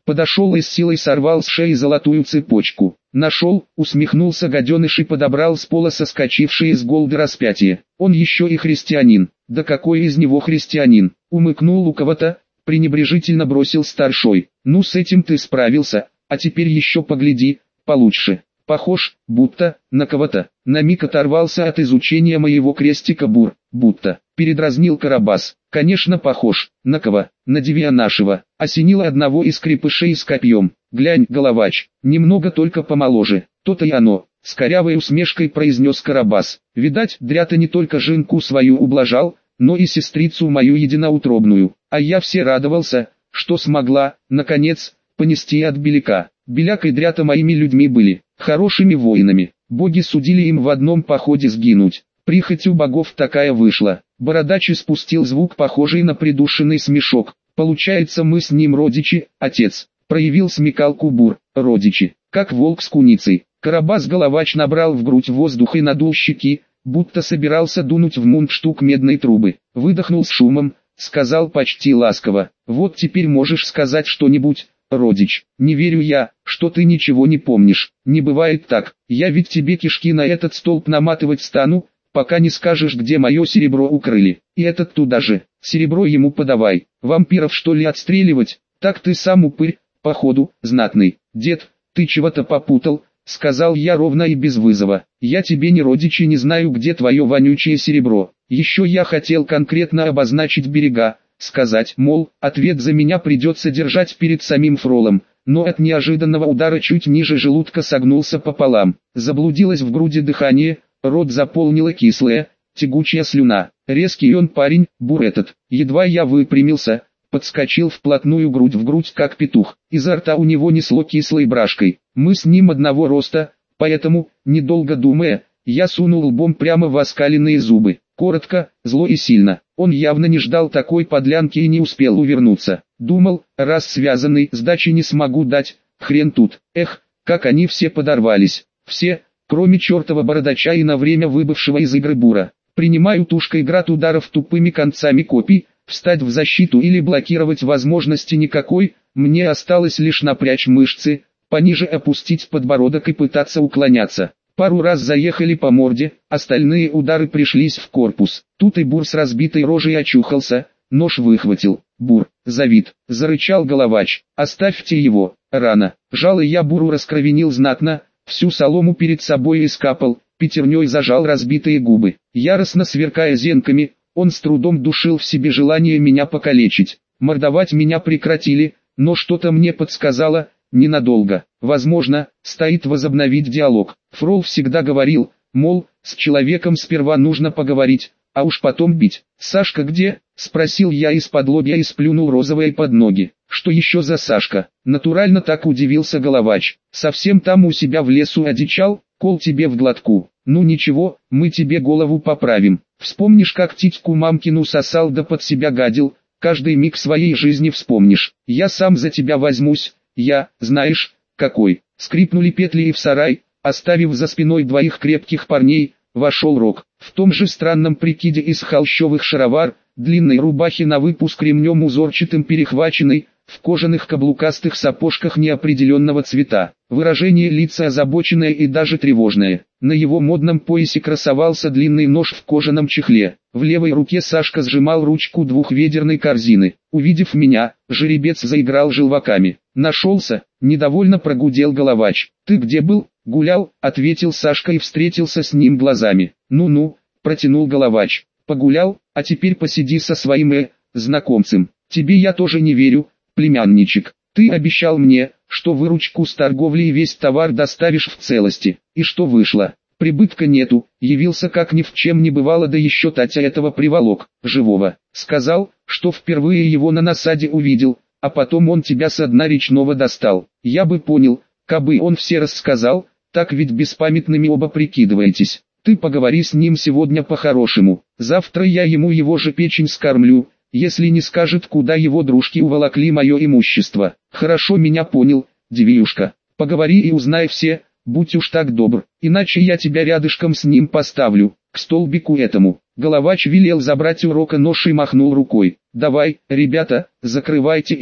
Подошел и с силой сорвал с шеи золотую цепочку. Нашел, усмехнулся гаденыш и подобрал с пола соскочившее с голды распятие. Он еще и христианин. Да какой из него христианин? Умыкнул у кого-то, пренебрежительно бросил старшой. Ну с этим ты справился, а теперь еще погляди, получше. Похож, будто, на кого-то. На миг оторвался от изучения моего крестика Бур, будто. Передразнил Карабас. Конечно похож, на кого? На Девия нашего. Осенило одного из крепышей с копьем. Глянь, Головач, немного только помоложе. То-то и оно. С корявой усмешкой произнес Карабас. Видать, дрята не только жинку свою ублажал, но и сестрицу мою единоутробную. А я все радовался, что смогла, наконец, понести от Беляка. Беляк и дрята моими людьми были, хорошими воинами. Боги судили им в одном походе сгинуть. Прихоть у богов такая вышла. Бородач испустил звук, похожий на придушенный смешок. Получается, мы с ним родичи, отец. Проявил смекалку Бур, родичи, как волк с куницей. Карабас-Головач набрал в грудь воздух и надул щеки, будто собирался дунуть в мундштук медной трубы. Выдохнул с шумом, сказал почти ласково: вот теперь можешь сказать что-нибудь, родич. Не верю я, что ты ничего не помнишь. Не бывает так. Я ведь тебе кишки на этот столб наматывать стану, пока не скажешь, где мое серебро укрыли. И этот туда же. Серебро ему подавай. Вампиров что ли отстреливать? Так ты сам упырь, походу, знатный. Дед, ты чего-то попутал, сказал я ровно и без вызова. Я тебе не родич и не знаю, где твое вонючее серебро. Еще я хотел конкретно обозначить берега, сказать, мол, ответ за меня придется держать перед самим Фролом, но от неожиданного удара чуть ниже желудка согнулся пополам. Заблудилось в груди дыхание, рот заполнила кислая, тягучая слюна. Резкий он парень, Бур этот. Едва я выпрямился, подскочил вплотную грудь в грудь как петух. Изо рта у него несло кислой брашкой. Мы с ним одного роста, поэтому, недолго думая, я сунул лбом прямо в оскаленные зубы. Коротко, зло и сильно. Он явно не ждал такой подлянки и не успел увернуться. Думал, раз связанный, сдачи не смогу дать, хрен тут. Эх, как они все подорвались. Все, кроме чертова бородача и на время выбывшего из игры Бура. Принимаю тушкой град ударов тупыми концами копий, встать в защиту или блокировать возможности никакой, мне осталось лишь напрячь мышцы, пониже опустить подбородок и пытаться уклоняться. Пару раз заехали по морде, остальные удары пришлись в корпус. Тут и Бур с разбитой рожей очухался, нож выхватил. Бур, Завид, зарычал Головач, оставьте его, рано. Жало я Буру раскровенил знатно, всю солому перед собой искапал, пятерней зажал разбитые губы. Яростно сверкая зенками, он с трудом душил в себе желание меня покалечить. Мордовать меня прекратили, но что-то мне подсказало, ненадолго. Возможно, стоит возобновить диалог. Фрол всегда говорил, мол, с человеком сперва нужно поговорить, а уж потом бить. «Сашка где?» – спросил я из-под лобья и сплюнул розовое под ноги. «Что еще за Сашка?» Натурально так удивился Головач. «Совсем там у себя в лесу одичал? Кол тебе в глотку. Ну ничего, мы тебе голову поправим. Вспомнишь, как титьку мамкину сосал да под себя гадил, каждый миг своей жизни вспомнишь. Я сам за тебя возьмусь, я, знаешь, какой». Скрипнули петли и в сарай, оставив за спиной двоих крепких парней, вошел Рок. В том же странном прикиде из холщовых шаровар, длинной рубахи на выпуск ремнем узорчатым перехваченной, в кожаных каблукастых сапожках неопределенного цвета. Выражение лица озабоченное и даже тревожное. На его модном поясе красовался длинный нож в кожаном чехле. В левой руке Сашка сжимал ручку двухведерной корзины. Увидев меня, жеребец заиграл желваками. «Нашелся?» – недовольно прогудел Головач. «Ты где был?» «Гулял», – ответил Сашка и встретился с ним глазами. «Ну-ну», – протянул Головач. «Погулял, а теперь посиди со своим э, знакомцем. Тебе я тоже не верю, племянничек. Ты обещал мне, что выручку с торговли и весь товар доставишь в целости. И что вышло? Прибытка нету, явился как ни в чем не бывало, да еще Татя этого приволок, живого. Сказал, что впервые его на насаде увидел, а потом он тебя со дна речного достал. Я бы понял, кабы он все рассказал, так ведь беспамятными оба прикидываетесь. Ты поговори с ним сегодня по-хорошему, завтра я ему его же печень скормлю, если не скажет, куда его дружки уволокли мое имущество. Хорошо меня понял, девиюшка, поговори и узнай все, будь уж так добр, иначе я тебя рядышком с ним поставлю, к столбику этому». Головач велел забрать у Рока нож и махнул рукой. «Давай, ребята, закрывайте их».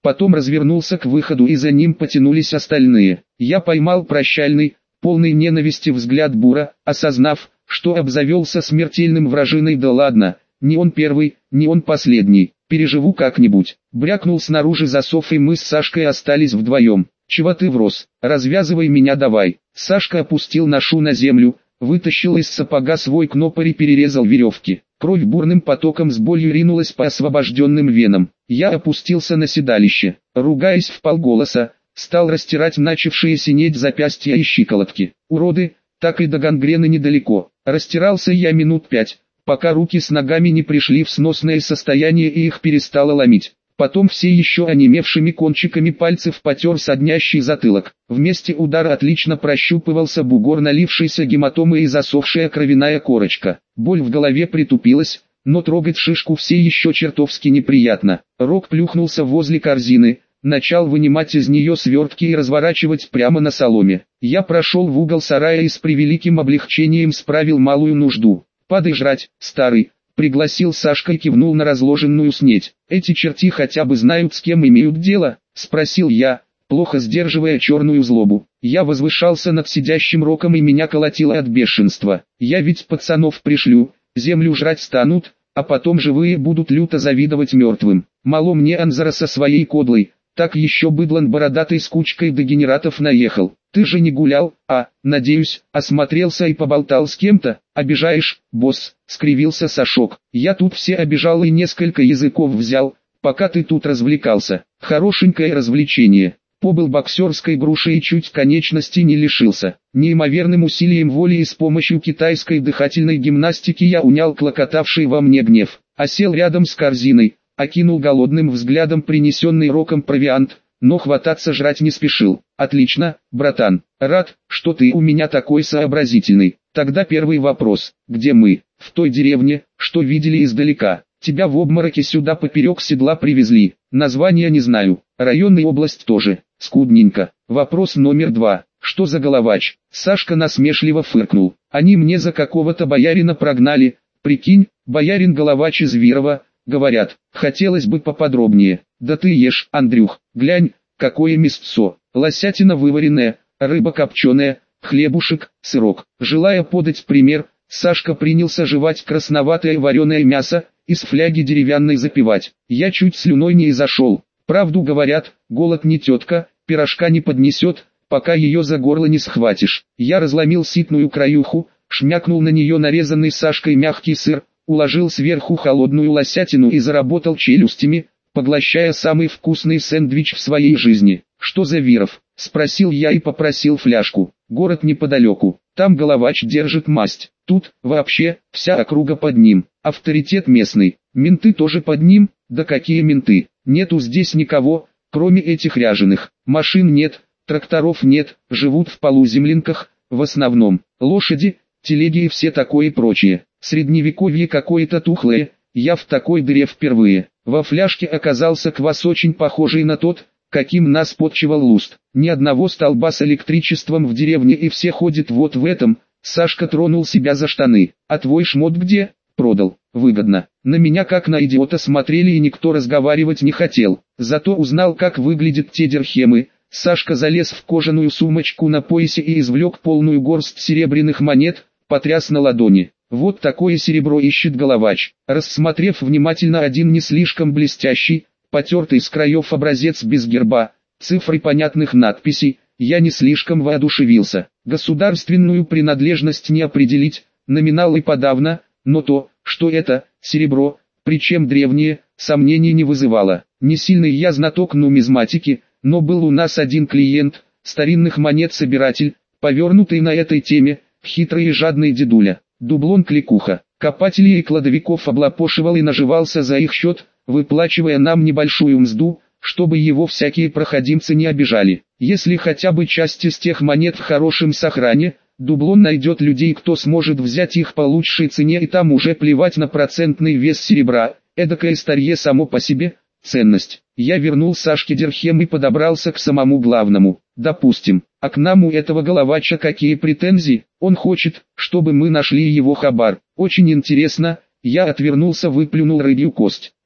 потом развернулся к выходу и за ним потянулись остальные. Я поймал прощальный, полный ненависти взгляд Бура, осознав, что обзавелся смертельным вражиной. Да ладно, не он первый, не он последний, переживу как-нибудь. Брякнул снаружи засов, и мы с Сашкой остались вдвоем. Чего ты врос, развязывай меня давай. Сашка опустил ношу на землю, вытащил из сапога свой кнопорь и перерезал веревки. Кровь бурным потоком с болью ринулась по освобожденным венам. Я опустился на седалище, ругаясь вполголоса, стал растирать начавшие синеть запястья и щиколотки. Уроды, так и до гангрены недалеко. Растирался я минут пять, пока руки с ногами не пришли в сносное состояние и их перестало ломить. Потом все еще онемевшими кончиками пальцев потер соднящий затылок. В месте удара отлично прощупывался бугор налившейся гематомы и засохшая кровяная корочка. Боль в голове притупилась, но трогать шишку все еще чертовски неприятно. Рок плюхнулся возле корзины, начал вынимать из нее свертки и разворачивать прямо на соломе. Я прошел в угол сарая и с превеликим облегчением справил малую нужду. «Падай жрать, старый», — пригласил Сашка и кивнул на разложенную снеть. «Эти черти хотя бы знают, с кем имеют дело?» — спросил я, плохо сдерживая черную злобу. Я возвышался над сидящим Роком и меня колотило от бешенства. «Я ведь пацанов пришлю, землю жрать станут, а потом живые будут люто завидовать мертвым. Мало мне Анзара со своей кодлой, так еще быдлан бородатый с кучкой дегенератов наехал. Ты же не гулял, а, надеюсь, осмотрелся и поболтал с кем-то? Обижаешь, босс», — скривился Сашок. «Я тут все обижал и несколько языков взял, пока ты тут развлекался. Хорошенькое развлечение. Побыл боксерской грушей и чуть конечности не лишился. Неимоверным усилием воли и с помощью китайской дыхательной гимнастики я унял клокотавший во мне гнев. Осел рядом с корзиной, окинул голодным взглядом принесенный Роком провиант, но хвататься жрать не спешил. «Отлично, братан, рад, что ты у меня такой сообразительный. Тогда первый вопрос: где мы?» «В той деревне, что видели издалека. Тебя в обмороке сюда поперек седла привезли. Название не знаю, район и область тоже. Скудненько. Вопрос номер два. Что за головач?» Сашка насмешливо фыркнул. «Они мне за какого-то боярина прогнали. Прикинь, боярин Головач из Вирова, говорят. Хотелось бы поподробнее». «Да ты ешь, Андрюх, глянь, какое мясцо. Лосятина вываренная, рыба копченая, хлебушек, сырок». Желая подать пример, Сашка принялся жевать красноватое вареное мясо, из фляги деревянной запивать. Я чуть слюной не изошел. Правду говорят, голод не тетка, пирожка не поднесет, пока ее за горло не схватишь. Я разломил ситную краюху, шмякнул на нее нарезанный Сашкой мягкий сыр, уложил сверху холодную лосятину и заработал челюстями, поглощая самый вкусный сэндвич в своей жизни. «Что за Виров?» — спросил я и попросил фляжку. «Город неподалеку, там Головач держит масть. Тут, вообще, вся округа под ним. Авторитет местный. Менты тоже под ним? Да какие менты? Нету здесь никого, кроме этих ряженых. Машин нет, тракторов нет, живут в полуземлинках, в основном. Лошади, телеги и все такое прочее. Средневековье какое-то тухлое, я в такой дыре впервые». Во фляжке оказался квас, очень похожий на тот, каким нас подчивал Луст. Ни одного столба с электричеством в деревне, и все ходят вот в этом. Сашка тронул себя за штаны. «А твой шмот где?» «Продал. Выгодно». На меня как на идиота смотрели и никто разговаривать не хотел. Зато узнал, как выглядят те дирхемы. Сашка залез в кожаную сумочку на поясе и извлек полную горсть серебряных монет, потряс на ладони. «Вот такое серебро ищет Головач». Рассмотрев внимательно один не слишком блестящий, потертый с краев образец без герба, цифр и понятных надписей, я не слишком воодушевился. Государственную принадлежность не определить, номинал и подавно, но то, что это серебро, причем древнее, сомнений не вызывало. Не сильный я знаток нумизматики, но был у нас один клиент, старинных монет собиратель, повернутый на этой теме, хитрый и жадный дедуля. Дублон кликуха, копателей и кладовиков облапошивал и наживался за их счет, выплачивая нам небольшую мзду, чтобы его всякие проходимцы не обижали. Если хотя бы часть из тех монет в хорошем сохране, Дублон найдет людей, кто сможет взять их по лучшей цене, и там уже плевать на процентный вес серебра, эдакое старье само по себе, ценность. Я вернул Сашке дирхем и подобрался к самому главному. Допустим, а к нам у этого Головача какие претензии? Он хочет, чтобы мы нашли его хабар. Очень интересно. Я отвернулся, выплюнул рыбью кость.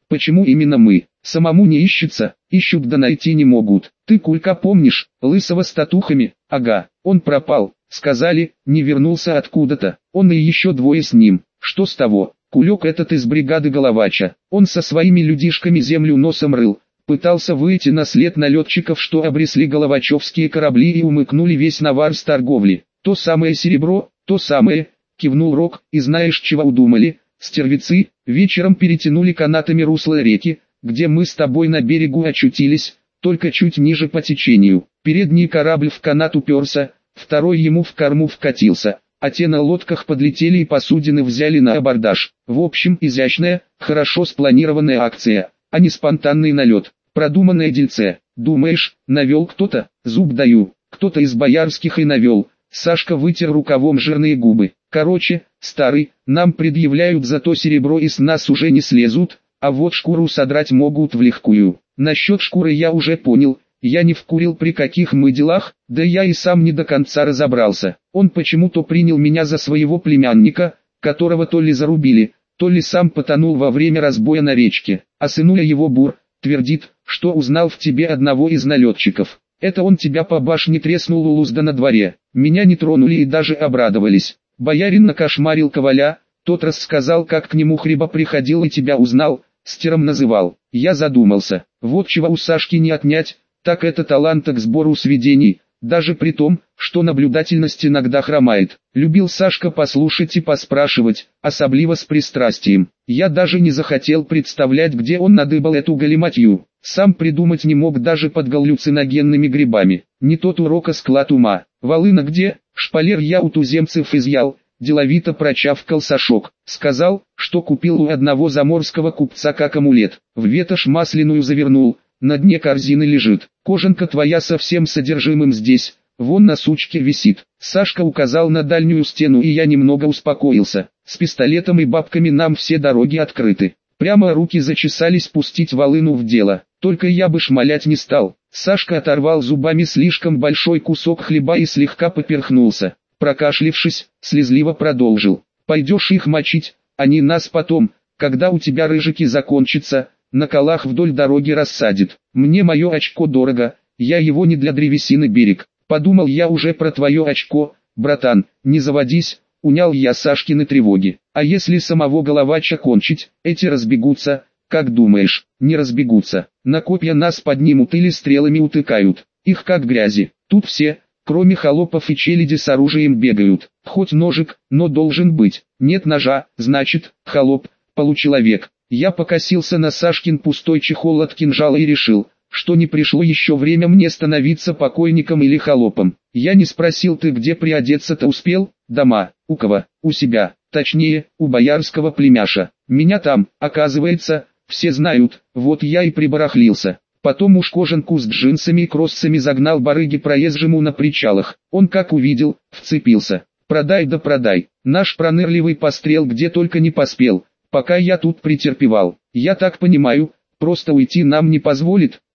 Почему именно мы? Самому не ищется, ищут да найти не могут. Ты Кулька помнишь, лысого с татухами? Ага, он пропал, сказали, не вернулся откуда-то. Он и еще двое с ним. Что с того? Кулек этот из бригады Головача. Он со своими людишками землю носом рыл. Пытался выйти на след налетчиков, что обресли головачевские корабли и умыкнули весь навар с торговли. То самое серебро, то самое, кивнул Рок, и знаешь чего удумали? Стервецы, вечером перетянули канатами русло реки, где мы с тобой на берегу очутились, только чуть ниже по течению. Передний корабль в канат уперся, второй ему в корму вкатился, а те на лодках подлетели и посудины взяли на абордаж. В общем, изящная, хорошо спланированная акция, а не спонтанный налет. Продуманное дельце. Думаешь, навел кто-то? Зуб даю, кто-то из боярских и навел. Сашка вытер рукавом жирные губы. Короче, старый, нам предъявляют за то серебро и с нас уже не слезут, а вот шкуру содрать могут влегкую. Насчет шкуры я уже понял, я не вкурил при каких мы делах, да я и сам не до конца разобрался. Он почему-то принял меня за своего племянника, которого то ли зарубили, то ли сам потонул во время разбоя на речке, а сынуля его Бур, твердит, что узнал в тебе одного из налетчиков. Это он тебя по башне треснул у Лузда на дворе. Меня не тронули и даже обрадовались. Боярин накошмарил Коваля, тот рассказал, как к нему Хриба приходил и тебя узнал, стером называл. Я задумался, вот чего у Сашки не отнять, так это таланта к сбору сведений, даже при том, что наблюдательность иногда хромает. Любил Сашка послушать и поспрашивать, особливо с пристрастием. Я даже не захотел представлять, где он надыбал эту галиматью. Сам придумать не мог даже под галлюциногенными грибами. Не тот урок, а склад ума. Волына где? Шпалер я у туземцев изъял. Деловито прочавкал Сашок. Сказал, что купил у одного заморского купца как амулет. В ветошь масляную завернул. На дне корзины лежит. Кожанка твоя со всем содержимым здесь. Вон на сучке висит. Сашка указал на дальнюю стену, и я немного успокоился. С пистолетом и бабками нам все дороги открыты. Прямо руки зачесались пустить волыну в дело. Только я бы шмалять не стал. Сашка оторвал зубами слишком большой кусок хлеба и слегка поперхнулся. Прокашлившись, слезливо продолжил. Пойдешь их мочить, они нас потом, когда у тебя рыжики закончатся, на колах вдоль дороги рассадит. Мне мое очко дорого, я его не для древесины берег. Подумал я уже про твое очко, братан, не заводись, унял я Сашкины тревоги. А если самого Головача кончить, эти разбегутся, как думаешь? Не разбегутся. На копья нас поднимут или стрелами утыкают. Их как грязи. Тут все, кроме холопов и челяди, с оружием бегают. Хоть ножик, но должен быть. Нет ножа, значит, холоп, получеловек. Я покосился на Сашкин пустой чехол от кинжала и решил, что не пришло еще время мне становиться покойником или холопом. Я не спросил, ты где приодеться-то успел? Дома. У кого? У себя. Точнее, у боярского племяша. Меня там, оказывается, все знают, вот я и прибарахлился. Потом уж кожанку с джинсами и кроссами загнал барыги проезжему на причалах. Он как увидел, вцепился. Продай да продай. Наш пронырливый пострел где только не поспел, пока я тут претерпевал. Я так понимаю, просто уйти нам не позволит.